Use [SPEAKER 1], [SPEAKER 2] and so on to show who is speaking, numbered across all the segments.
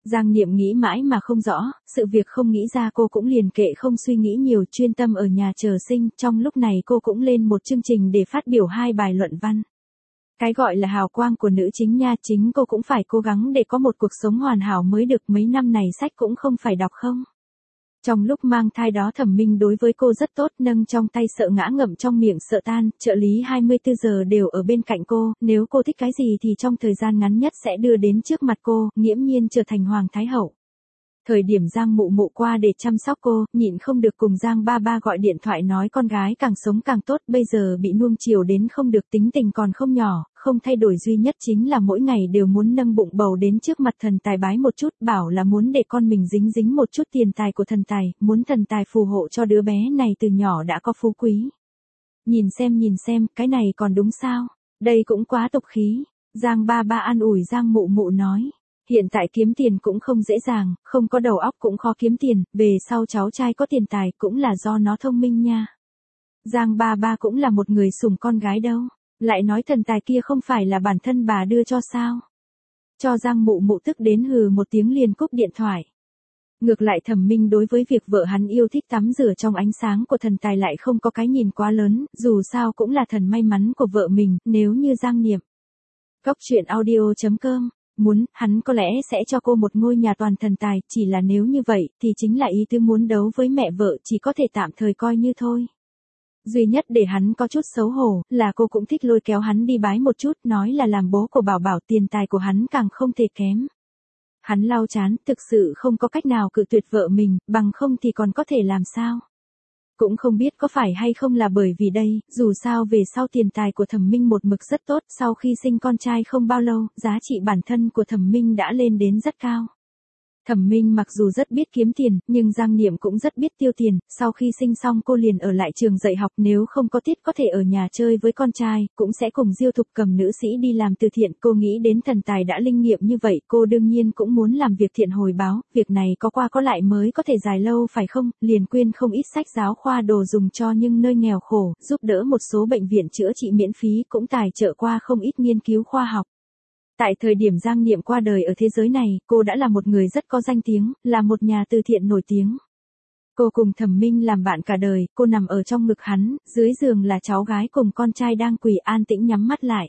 [SPEAKER 1] Giang Niệm nghĩ mãi mà không rõ, sự việc không nghĩ ra cô cũng liền kệ không suy nghĩ nhiều, chuyên tâm ở nhà chờ sinh, trong lúc này cô cũng lên một chương trình để phát biểu 2 bài luận văn. Cái gọi là hào quang của nữ chính nha, chính cô cũng phải cố gắng để có một cuộc sống hoàn hảo mới được, mấy năm này sách cũng không phải đọc không. Trong lúc mang thai đó Thẩm Minh đối với cô rất tốt, nâng trong tay sợ ngã ngậm trong miệng sợ tan, trợ lý 24 giờ đều ở bên cạnh cô, nếu cô thích cái gì thì trong thời gian ngắn nhất sẽ đưa đến trước mặt cô, nghiễm nhiên trở thành Hoàng Thái Hậu. Thời điểm Giang Mụ Mụ qua để chăm sóc cô, nhịn không được cùng Giang Ba Ba gọi điện thoại nói con gái càng sống càng tốt, bây giờ bị nuông chiều đến không được, tính tình còn không nhỏ, không thay đổi duy nhất chính là mỗi ngày đều muốn nâng bụng bầu đến trước mặt thần tài bái một chút, bảo là muốn để con mình dính dính một chút tiền tài của thần tài, muốn thần tài phù hộ cho đứa bé này từ nhỏ đã có phú quý. Nhìn xem, cái này còn đúng sao? Đây cũng quá tục khí. Giang Ba Ba an ủi Giang Mụ Mụ nói. Hiện tại kiếm tiền cũng không dễ dàng, không có đầu óc cũng khó kiếm tiền, về sau cháu trai có tiền tài cũng là do nó thông minh nha. Giang Ba Ba cũng là một người sủng con gái đâu, lại nói thần tài kia không phải là bản thân bà đưa cho sao. Cho Giang Mụ Mụ tức đến hừ một tiếng liền cúp điện thoại. Ngược lại Thẩm Minh đối với việc vợ hắn yêu thích tắm rửa trong ánh sáng của thần tài lại không có cái nhìn quá lớn, dù sao cũng là thần may mắn của vợ mình, nếu như Giang Niệm. Góc truyện audio.com muốn, hắn có lẽ sẽ cho cô một ngôi nhà toàn thần tài, chỉ là nếu như vậy, thì chính là ý tứ muốn đấu với mẹ vợ, chỉ có thể tạm thời coi như thôi. Duy nhất để hắn có chút xấu hổ, là cô cũng thích lôi kéo hắn đi bái một chút, nói là làm bố của Bảo Bảo, tiền tài của hắn càng không thể kém. Hắn lau chán, thực sự không có cách nào cự tuyệt vợ mình, bằng không thì còn có thể làm sao. Cũng không biết có phải hay không là bởi vì đây, dù sao về sau tiền tài của Thẩm Minh một mực rất tốt, sau khi sinh con trai không bao lâu, giá trị bản thân của Thẩm Minh đã lên đến rất cao. Thẩm Minh mặc dù rất biết kiếm tiền, nhưng Giang Niệm cũng rất biết tiêu tiền, sau khi sinh xong cô liền ở lại trường dạy học, nếu không có tiết có thể ở nhà chơi với con trai, cũng sẽ cùng Diêu Thục Cầm nữ sĩ đi làm từ thiện, cô nghĩ đến thần tài đã linh nghiệm như vậy, cô đương nhiên cũng muốn làm việc thiện hồi báo, việc này có qua có lại mới có thể dài lâu phải không, liền quyên không ít sách giáo khoa đồ dùng cho những nơi nghèo khổ, giúp đỡ một số bệnh viện chữa trị miễn phí, cũng tài trợ qua không ít nghiên cứu khoa học. Tại thời điểm Giang Niệm qua đời ở thế giới này, cô đã là một người rất có danh tiếng, là một nhà từ thiện nổi tiếng. Cô cùng Thẩm Minh làm bạn cả đời, cô nằm ở trong ngực hắn, dưới giường là cháu gái cùng con trai đang quỳ an tĩnh nhắm mắt lại.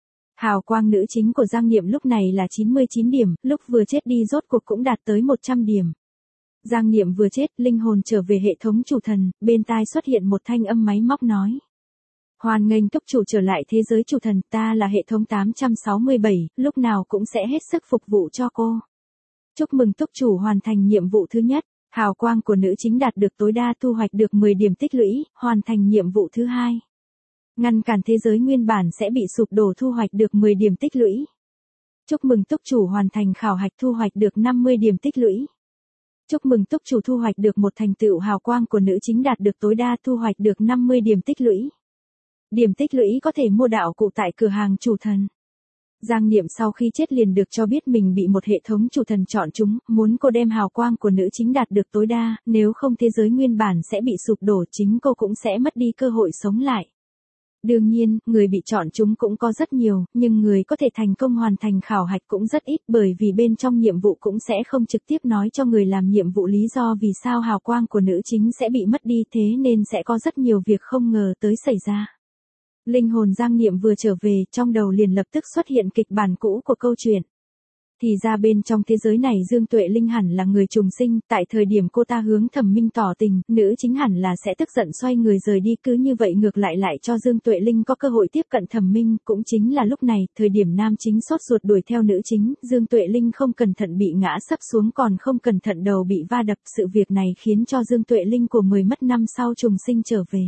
[SPEAKER 1] Hào quang nữ chính của Giang Niệm lúc này là 99 điểm, lúc vừa chết đi rốt cuộc cũng đạt tới 100 điểm. Giang Niệm vừa chết, linh hồn trở về hệ thống chủ thần, bên tai xuất hiện một thanh âm máy móc nói. Hoan nghênh túc chủ trở lại thế giới chủ thần, ta là hệ thống 867, lúc nào cũng sẽ hết sức phục vụ cho cô. Chúc mừng túc chủ hoàn thành nhiệm vụ thứ nhất, hào quang của nữ chính đạt được tối đa, thu hoạch được 10 điểm tích lũy, hoàn thành nhiệm vụ thứ hai. Ngăn cản thế giới nguyên bản sẽ bị sụp đổ, thu hoạch được 10 điểm tích lũy. Chúc mừng túc chủ hoàn thành khảo hạch, thu hoạch được 50 điểm tích lũy. Chúc mừng túc chủ thu hoạch được một thành tựu, hào quang của nữ chính đạt được tối đa, thu hoạch được 50 điểm tích lũy. Điểm tích lũy có thể mua đạo cụ tại cửa hàng chủ thần. Giang Niệm sau khi chết liền được cho biết mình bị một hệ thống chủ thần chọn chúng, muốn cô đem hào quang của nữ chính đạt được tối đa, nếu không thế giới nguyên bản sẽ bị sụp đổ, chính cô cũng sẽ mất đi cơ hội sống lại. Đương nhiên, người bị chọn chúng cũng có rất nhiều, nhưng người có thể thành công hoàn thành khảo hạch cũng rất ít, bởi vì bên trong nhiệm vụ cũng sẽ không trực tiếp nói cho người làm nhiệm vụ lý do vì sao hào quang của nữ chính sẽ bị mất đi, thế nên sẽ có rất nhiều việc không ngờ tới xảy ra. Linh hồn Giang Niệm vừa trở về, trong đầu liền lập tức xuất hiện kịch bản cũ của câu chuyện. Thì ra bên trong thế giới này Dương Tuệ Linh hẳn là người trùng sinh, tại thời điểm cô ta hướng Thẩm Minh tỏ tình, nữ chính hẳn là sẽ tức giận xoay người rời đi, cứ như vậy ngược lại cho Dương Tuệ Linh có cơ hội tiếp cận Thẩm Minh, cũng chính là lúc này, thời điểm nam chính sốt ruột đuổi theo nữ chính, Dương Tuệ Linh không cẩn thận bị ngã sấp xuống, còn không cẩn thận đầu bị va đập, sự việc này khiến cho Dương Tuệ Linh của 10 mất năm sau trùng sinh trở về.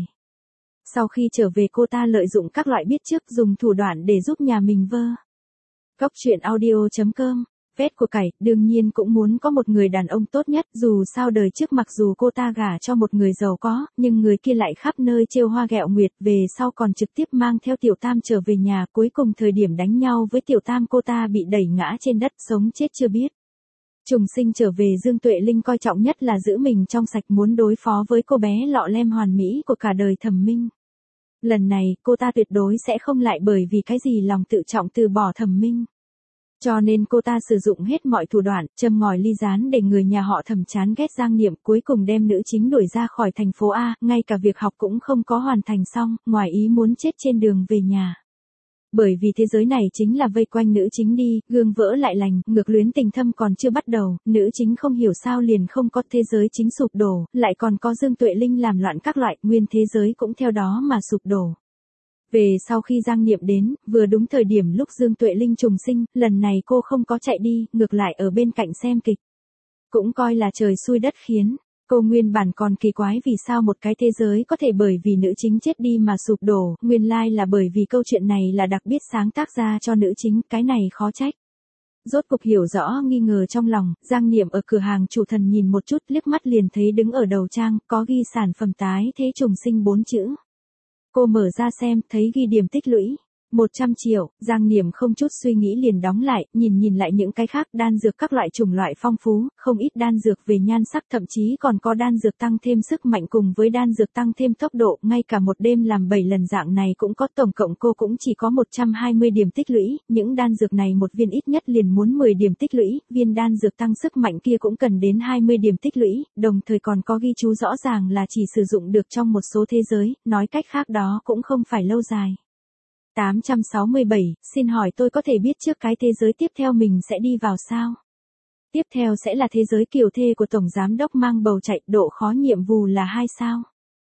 [SPEAKER 1] Sau khi trở về cô ta lợi dụng các loại biết trước, dùng thủ đoạn để giúp nhà mình vơ. Góc truyện audio.com, vét của cải, đương nhiên cũng muốn có một người đàn ông tốt nhất, dù sao đời trước mặc dù cô ta gả cho một người giàu có, nhưng người kia lại khắp nơi trêu hoa ghẹo nguyệt, về sau còn trực tiếp mang theo Tiểu Tam trở về nhà, cuối cùng thời điểm đánh nhau với Tiểu Tam cô ta bị đẩy ngã trên đất, sống chết chưa biết. Trùng sinh trở về Dương Tuệ Linh coi trọng nhất là giữ mình trong sạch, muốn đối phó với cô bé lọ lem hoàn mỹ của cả đời Thẩm Minh. Lần này, cô ta tuyệt đối sẽ không lại bởi vì cái gì lòng tự trọng từ bỏ Thẩm Minh. Cho nên cô ta sử dụng hết mọi thủ đoạn, châm ngòi ly gián để người nhà họ Thẩm chán ghét Giang Niệm, cuối cùng đem nữ chính đuổi ra khỏi thành phố A, ngay cả việc học cũng không có hoàn thành xong, ngoài ý muốn chết trên đường về nhà. Bởi vì thế giới này chính là vây quanh nữ chính đi, gương vỡ lại lành, ngược luyến tình thâm còn chưa bắt đầu, nữ chính không hiểu sao liền không có thế giới chính sụp đổ, lại còn có Dương Tuệ Linh làm loạn các loại, nguyên thế giới cũng theo đó mà sụp đổ. Về sau khi Giang Niệm đến, vừa đúng thời điểm lúc Dương Tuệ Linh trùng sinh, lần này cô không có chạy đi, ngược lại ở bên cạnh xem kịch. Cũng coi là trời xui đất khiến. Cô nguyên bản còn kỳ quái vì sao một cái thế giới có thể bởi vì nữ chính chết đi mà sụp đổ, nguyên lai là bởi vì câu chuyện này là đặc biệt sáng tác ra cho nữ chính, cái này khó trách. Rốt cục hiểu rõ nghi ngờ trong lòng, Giang Niệm ở cửa hàng chủ thần nhìn một chút liếc mắt liền thấy đứng ở đầu trang, có ghi sản phẩm tái thế trùng sinh 4 chữ. Cô mở ra xem, thấy ghi điểm tích lũy. 100 triệu, Giang Niệm không chút suy nghĩ liền đóng lại, nhìn lại những cái khác, đan dược các loại chủng loại phong phú, không ít đan dược về nhan sắc, thậm chí còn có đan dược tăng thêm sức mạnh cùng với đan dược tăng thêm tốc độ, ngay cả một đêm làm 7 lần dạng này cũng có, tổng cộng cô cũng chỉ có 120 điểm tích lũy, những đan dược này một viên ít nhất liền muốn 10 điểm tích lũy, viên đan dược tăng sức mạnh kia cũng cần đến 20 điểm tích lũy, đồng thời còn có ghi chú rõ ràng là chỉ sử dụng được trong một số thế giới, nói cách khác đó cũng không phải lâu dài. 867, xin hỏi tôi có thể biết trước cái thế giới tiếp theo mình sẽ đi vào sao? Tiếp theo sẽ là thế giới kiều thê của Tổng Giám Đốc mang bầu chạy, độ khó nhiệm vụ là 2 sao.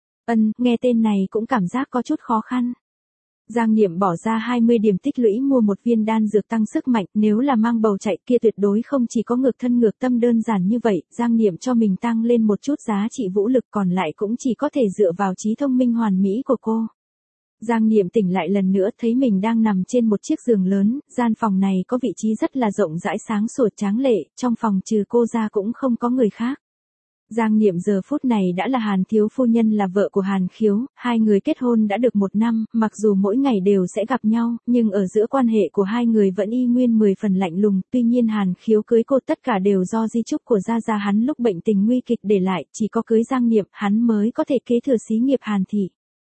[SPEAKER 1] Nghe tên này cũng cảm giác có chút khó khăn. Giang Niệm bỏ ra 20 điểm tích lũy mua một viên đan dược tăng sức mạnh, nếu là mang bầu chạy kia tuyệt đối không chỉ có ngược thân ngược tâm đơn giản như vậy, Giang Niệm cho mình tăng lên một chút giá trị vũ lực còn lại cũng chỉ có thể dựa vào trí thông minh hoàn mỹ của cô. Giang Niệm tỉnh lại lần nữa thấy mình đang nằm trên một chiếc giường lớn, gian phòng này có vị trí rất là rộng rãi sáng sủa tráng lệ, trong phòng trừ cô ra cũng không có người khác. Giang Niệm giờ phút này đã là Hàn Thiếu Phu Nhân là vợ của Hàn Khiếu, hai người kết hôn đã được 1 năm, mặc dù mỗi ngày đều sẽ gặp nhau, nhưng ở giữa quan hệ của hai người vẫn y nguyên 10 phần lạnh lùng, tuy nhiên Hàn Khiếu cưới cô tất cả đều do di chúc của gia gia hắn lúc bệnh tình nguy kịch để lại, chỉ có cưới Giang Niệm, hắn mới có thể kế thừa xí nghiệp Hàn thị.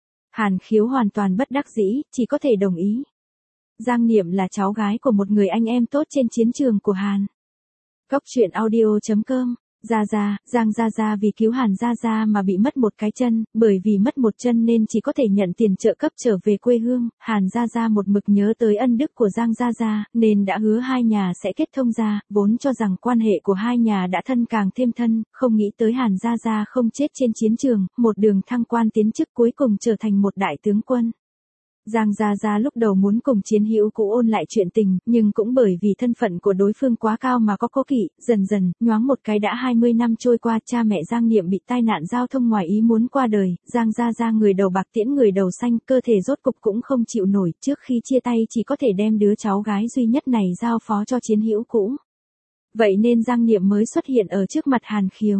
[SPEAKER 1] Hàn Khiếu hoàn toàn bất đắc dĩ, chỉ có thể đồng ý. Giang Niệm là cháu gái của một người anh em tốt trên chiến trường của Hàn. Góc truyện audio.com. Giang Gia Gia vì cứu Hàn Gia Gia mà bị mất một cái chân, bởi vì mất một chân nên chỉ có thể nhận tiền trợ cấp trở về quê hương, Hàn Gia Gia một mực nhớ tới ân đức của Giang Gia Gia, nên đã hứa hai nhà sẽ kết thông gia, vốn cho rằng quan hệ của hai nhà đã thân càng thêm thân, không nghĩ tới Hàn Gia Gia không chết trên chiến trường, một đường thăng quan tiến chức cuối cùng trở thành một đại tướng quân. Giang Gia Gia lúc đầu muốn cùng chiến hữu cũ ôn lại chuyện tình, nhưng cũng bởi vì thân phận của đối phương quá cao mà có cố kỵ, dần, nhoáng một cái đã 20 năm trôi qua, cha mẹ Giang Niệm bị tai nạn giao thông ngoài ý muốn qua đời, Giang Gia Gia người đầu bạc tiễn người đầu xanh, cơ thể rốt cục cũng không chịu nổi, trước khi chia tay chỉ có thể đem đứa cháu gái duy nhất này giao phó cho chiến hữu cũ. Vậy nên Giang Niệm mới xuất hiện ở trước mặt Hàn Khiếu.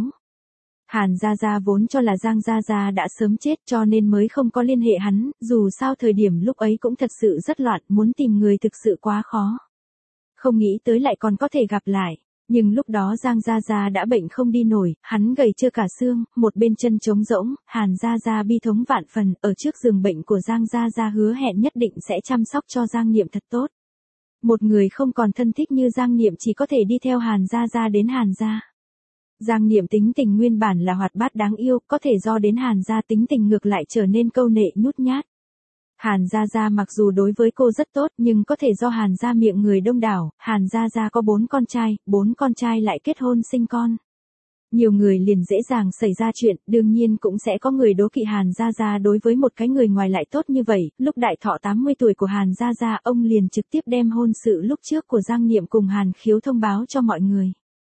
[SPEAKER 1] Hàn Gia Gia vốn cho là Giang Gia Gia đã sớm chết cho nên mới không có liên hệ hắn, dù sao thời điểm lúc ấy cũng thật sự rất loạn, muốn tìm người thực sự quá khó. Không nghĩ tới lại còn có thể gặp lại, nhưng lúc đó Giang Gia Gia đã bệnh không đi nổi, hắn gầy trơ cả xương, một bên chân trống rỗng, Hàn Gia Gia bi thống vạn phần, ở trước giường bệnh của Giang Gia Gia hứa hẹn nhất định sẽ chăm sóc cho Giang Niệm thật tốt. Một người không còn thân thích như Giang Niệm chỉ có thể đi theo Hàn Gia Gia đến Hàn Gia. Giang Niệm tính tình nguyên bản là hoạt bát đáng yêu, có thể do đến Hàn Gia tính tình ngược lại trở nên câu nệ nhút nhát. Hàn Gia Gia mặc dù đối với cô rất tốt nhưng có thể do Hàn Gia miệng người đông đảo, Hàn Gia Gia có 4 con trai lại kết hôn sinh con. Nhiều người liền dễ dàng xảy ra chuyện, đương nhiên cũng sẽ có người đố kỵ Hàn Gia Gia đối với một cái người ngoài lại tốt như vậy, lúc đại thọ 80 tuổi của Hàn Gia Gia ông liền trực tiếp đem hôn sự lúc trước của Giang Niệm cùng Hàn Khiếu thông báo cho mọi người.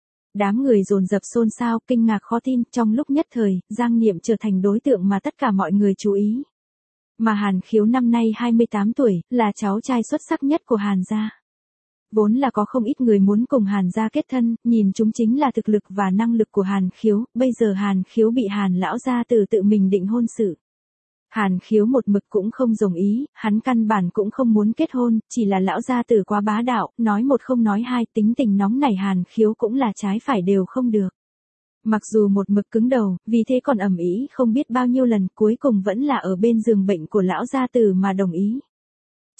[SPEAKER 1] Đám người dồn dập xôn xao, kinh ngạc khó tin, trong lúc nhất thời, Giang Niệm trở thành đối tượng mà tất cả mọi người chú ý. Mà Hàn Khiếu năm nay 28 tuổi, là cháu trai xuất sắc nhất của Hàn gia. Vốn là có không ít người muốn cùng Hàn gia kết thân, nhìn chúng chính là thực lực và năng lực của Hàn Khiếu, bây giờ Hàn Khiếu bị Hàn lão gia tử tự mình định hôn sự. Hàn Khiếu một mực cũng không đồng ý, hắn căn bản cũng không muốn kết hôn, chỉ là lão gia tử quá bá đạo, nói một không nói hai, tính tình nóng nảy Hàn Khiếu cũng là trái phải đều không được. Mặc dù một mực cứng đầu, vì thế còn ầm ĩ không biết bao nhiêu lần, cuối cùng vẫn là ở bên giường bệnh của lão gia tử mà đồng ý.